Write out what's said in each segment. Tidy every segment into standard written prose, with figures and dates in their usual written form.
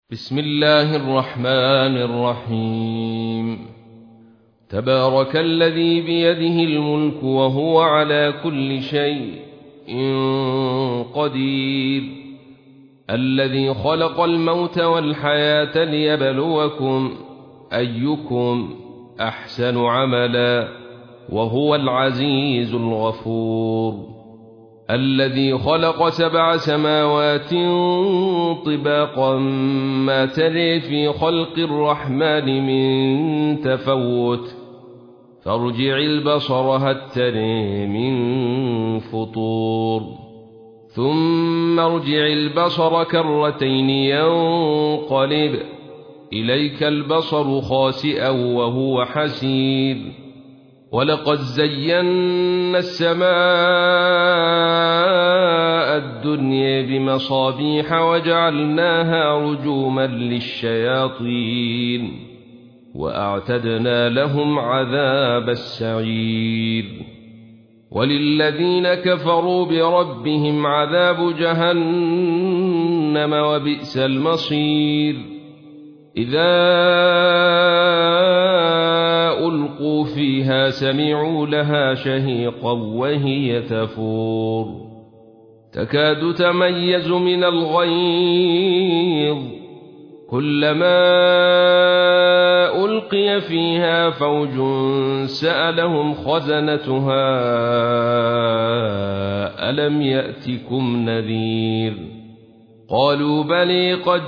بسم الله الرحمن الرحيم. تبارك الذي بيده الملك وهو على كل شيء قدير، الذي خلق الموت والحياة ليبلوكم أيكم أحسن عملا وهو العزيز الغفور، الذي خلق 7 سماوات طباقا ما تري في خلق الرحمن من تفوت، فارجع البصر هل تري من فطور، ثم ارجع البصر كرتين ينقلب إليك البصر خاسئا وهو حسير، ولقد زينا السماء الدنيا بمصابيح وجعلناها رجوما للشياطين وأعتدنا لهم عذاب السعير، وللذين كفروا بربهم عذاب جهنم وبئس المصير. إذا ألقوا فيها سمعوا لها شهيقا وهي تفور، تكاد تميز من الغيظ، كلما ألقي فيها فوج سألهم خزنتها ألم يأتكم نذير، قالوا بلى قد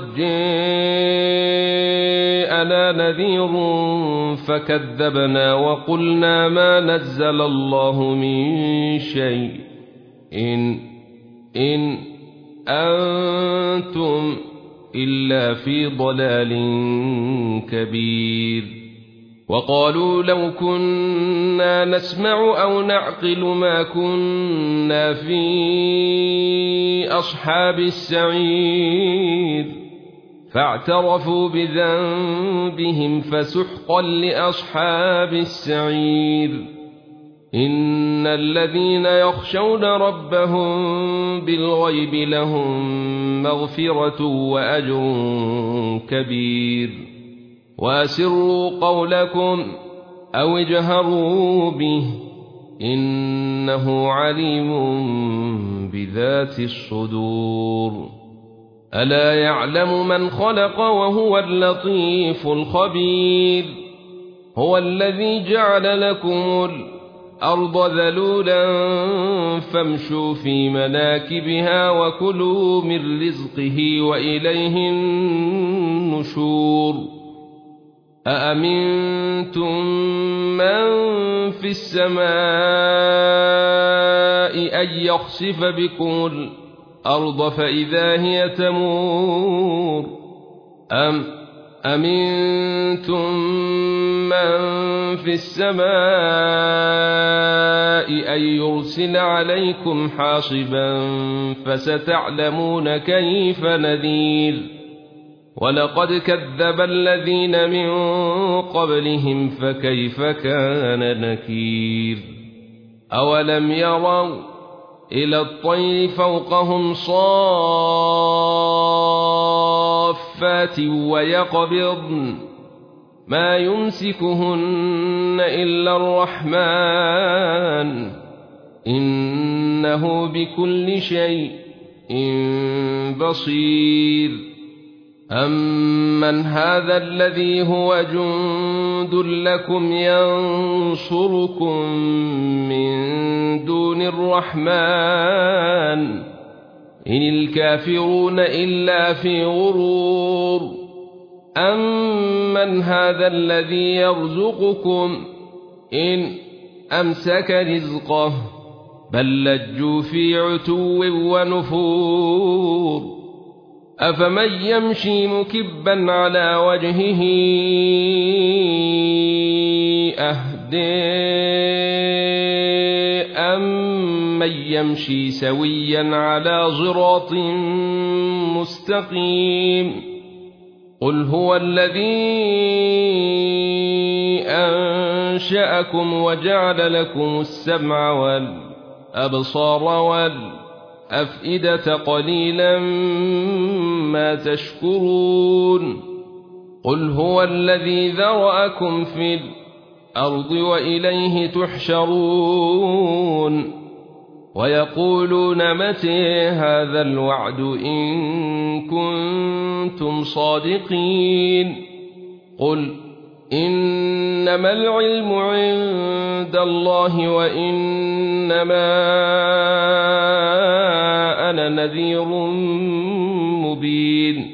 جاءنا نذير فكذبنا وقلنا ما نزل الله من شيء إن أنتم إلا في ضلال كبير، وقالوا لو كنا نسمع أو نعقل ما كنا في أصحاب السعير، فاعترفوا بذنبهم فسحقا لأصحاب السعير. إن الذين يخشون ربهم بالغيب لهم مغفرة وأجر كبير، وأسروا قولكم أو اجهروا به إنه عليم بذات الصدور. ألا يعلم من خلق وهو اللطيف الخبير، هو الذي جعل لكم الأرض ذلولا فامشوا في مناكبها وكلوا من رزقه وإليه النشور. أأمنتم من في السماء أن يخسف بكم الأرض فإذا هي تمور، أم أمنتم من في السماء أن يرسل عليكم حاصبا فستعلمون كيف نذير، ولقد كذب الذين من قبلهم فكيف كان نكير. أولم يروا إلى الطير فوقهم صافات ويقبضن ما يمسكهن إلا الرحمن إنه بكل شيء بصير. أمن هذا الذي هو جند لكم ينصركم من دون الرحمن إن الكافرون إلا في غرور. أمن هذا الذي يرزقكم إن أمسك رزقه بل لجوا في عتو ونفور. أفمن يمشي مكبا على وجهه أهدى أمن يمشي سويا على صراط مستقيم. قل هو الذي أنشأكم وجعل لكم السمع والأبصار الأفئدة قليلا ما تشكرون قل هو الذي ذرأكم في الأرض وإليه تحشرون ويقولون متى هذا الوعد إن كنتم صادقين قل إنما العلم عند الله وإنما أنا نذير مبين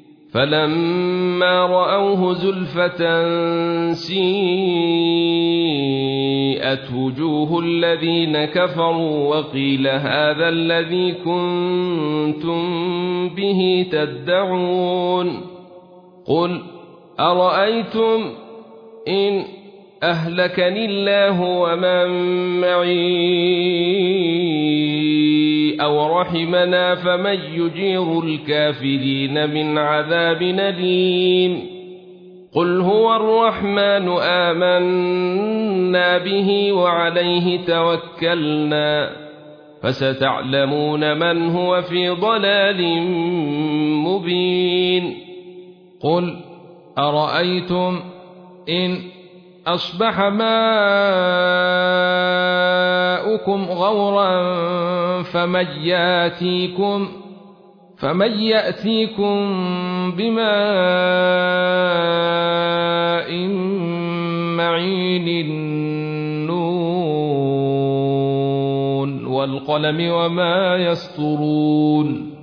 فلما رأوه زلفة سيئت وجوه الذين كفروا وقيل هذا الذي كنتم به تدعون قل أرأيتم إن أهلكني الله ومن معي أو رحمنا فمن يجير الكافرين من عذاب أليم قل هو الرحمن آمنا به وعليه توكلنا فستعلمون من هو في ضلال مبين قل أرأيتم إن أصبح ماؤكم غورا فمن يأتيكم بماء معين النون والقلم وما يسطرون